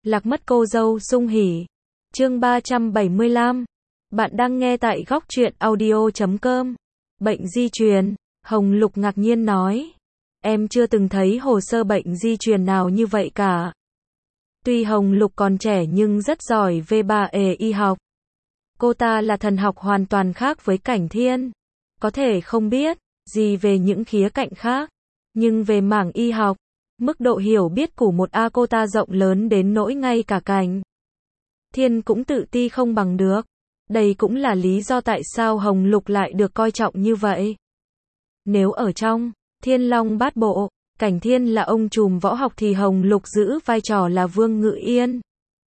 Lạc mất cô dâu sung hỉ. Chương 375. Bạn đang nghe tại góc truyện audio.com. Bệnh di truyền. Hồng Lục ngạc nhiên nói. Em chưa từng thấy hồ sơ bệnh di truyền nào như vậy cả. Tuy Hồng Lục còn trẻ nhưng rất giỏi về y học. Cô ta là thần học hoàn toàn khác với Cảnh Thiên. Có thể không biết gì về những khía cạnh khác, nhưng về mảng y học, mức độ hiểu biết của một cô ta rộng lớn đến nỗi ngay cả Cảnh Thiên cũng tự ti không bằng được. Đây cũng là lý do tại sao Hồng Lục lại được coi trọng như vậy. Nếu ở trong Thiên Long Bát Bộ, Cảnh Thiên là ông trùm võ học thì Hồng Lục giữ vai trò là Vương Ngự Yên.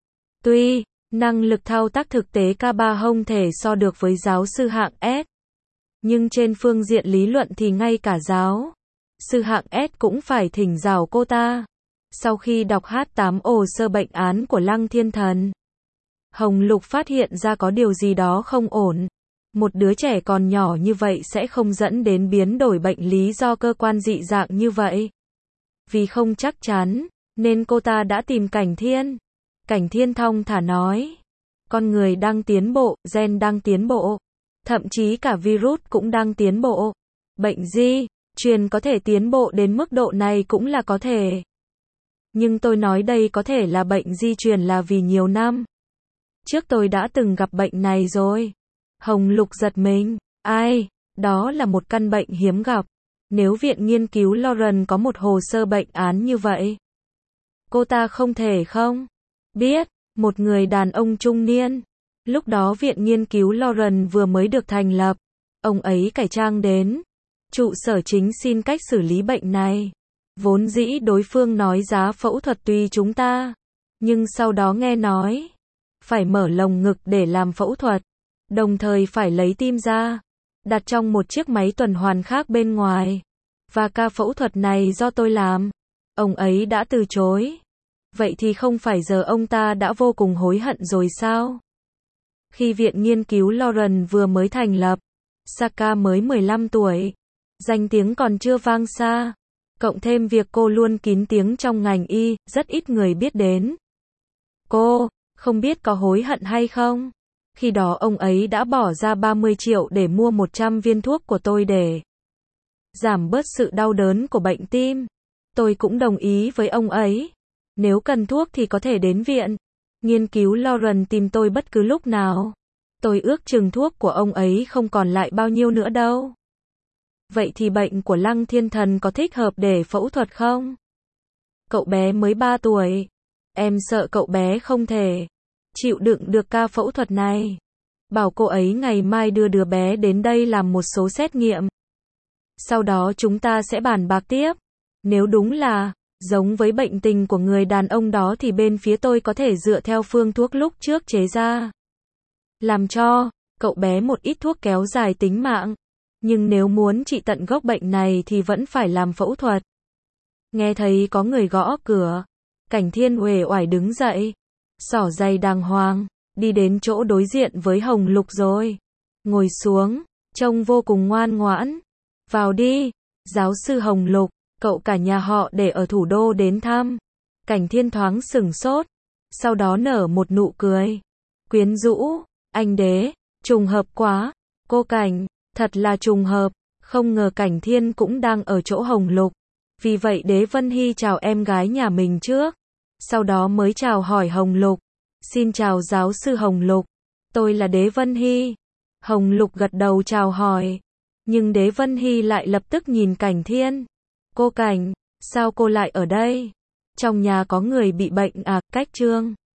Tuy năng lực thao tác thực tế cả ba không thể so được với giáo sư hạng S, nhưng trên phương diện lý luận thì ngay cả giáo sư hạng S cũng phải thỉnh giáo cô ta. Sau khi đọc H8 hồ sơ bệnh án của Lăng Thiên Thần, Hồng Lục phát hiện ra có điều gì đó không ổn. Một đứa trẻ còn nhỏ như vậy sẽ không dẫn đến biến đổi bệnh lý do cơ quan dị dạng như vậy. Vì không chắc chắn, nên cô ta đã tìm Cảnh Thiên. Cảnh Thiên thong thả nói. Con người đang tiến bộ, gen đang tiến bộ. Thậm chí cả virus cũng đang tiến bộ. Bệnh di truyền có thể tiến bộ đến mức độ này cũng là có thể. Nhưng tôi nói đây có thể là bệnh di truyền là vì nhiều năm trước tôi đã từng gặp bệnh này rồi. Hồng Lục giật mình. Ai? Đó là một căn bệnh hiếm gặp. Nếu viện nghiên cứu Lauren có một hồ sơ bệnh án như vậy, cô ta không thể không biết. Một người đàn ông trung niên. Lúc đó viện nghiên cứu Lauren vừa mới được thành lập. Ông ấy cải trang đến trụ sở chính xin cách xử lý bệnh này. Vốn dĩ đối phương nói giá phẫu thuật tùy chúng ta, nhưng sau đó nghe nói phải mở lồng ngực để làm phẫu thuật, đồng thời phải lấy tim ra, đặt trong một chiếc máy tuần hoàn khác bên ngoài. Và ca phẫu thuật này do tôi làm. Ông ấy đã từ chối. Vậy thì không phải giờ ông ta đã vô cùng hối hận rồi sao? Khi viện nghiên cứu Lauren vừa mới thành lập, Saka mới 15 tuổi. Danh tiếng còn chưa vang xa. Cộng thêm việc cô luôn kín tiếng trong ngành y, rất ít người biết đến cô. Không biết có hối hận hay không? Khi đó ông ấy đã bỏ ra 30 triệu để mua 100 viên thuốc của tôi để giảm bớt sự đau đớn của bệnh tim. Tôi cũng đồng ý với ông ấy. Nếu cần thuốc thì có thể đến viện nghiên cứu Lauren tìm tôi bất cứ lúc nào. Tôi ước chừng thuốc của ông ấy không còn lại bao nhiêu nữa đâu. Vậy thì bệnh của Lăng Thiên Thần có thích hợp để phẫu thuật không? Cậu bé mới 3 tuổi. Em sợ cậu bé không thể chịu đựng được ca phẫu thuật này. Bảo cô ấy ngày mai đưa đứa bé đến đây làm một số xét nghiệm. Sau đó chúng ta sẽ bàn bạc tiếp. Nếu đúng là giống với bệnh tình của người đàn ông đó thì bên phía tôi có thể dựa theo phương thuốc lúc trước chế ra, làm cho cậu bé một ít thuốc kéo dài tính mạng. Nhưng nếu muốn trị tận gốc bệnh này thì vẫn phải làm phẫu thuật. Nghe thấy có người gõ cửa, Cảnh Thiên uể oải đứng dậy, xỏ giày đàng hoàng, đi đến chỗ đối diện với Hồng Lục rồi. Ngồi xuống, trông vô cùng ngoan ngoãn. Vào đi, giáo sư Hồng Lục, cậu cả nhà họ để ở thủ đô đến thăm. Cảnh Thiên thoáng sửng sốt, sau đó nở một nụ cười quyến rũ. Anh Đế, trùng hợp quá. Cô Cảnh, thật là trùng hợp. Không ngờ Cảnh Thiên cũng đang ở chỗ Hồng Lục. Vì vậy Đế Vân Hy chào em gái nhà mình trước, sau đó mới chào hỏi Hồng Lục. Xin chào giáo sư Hồng Lục, tôi là Đế Vân Hy. Hồng Lục gật đầu chào hỏi, nhưng Đế Vân Hy lại lập tức nhìn Cảnh Thiên. Cô Cảnh, sao cô lại ở đây? Trong nhà có người bị bệnh à? Cách Trương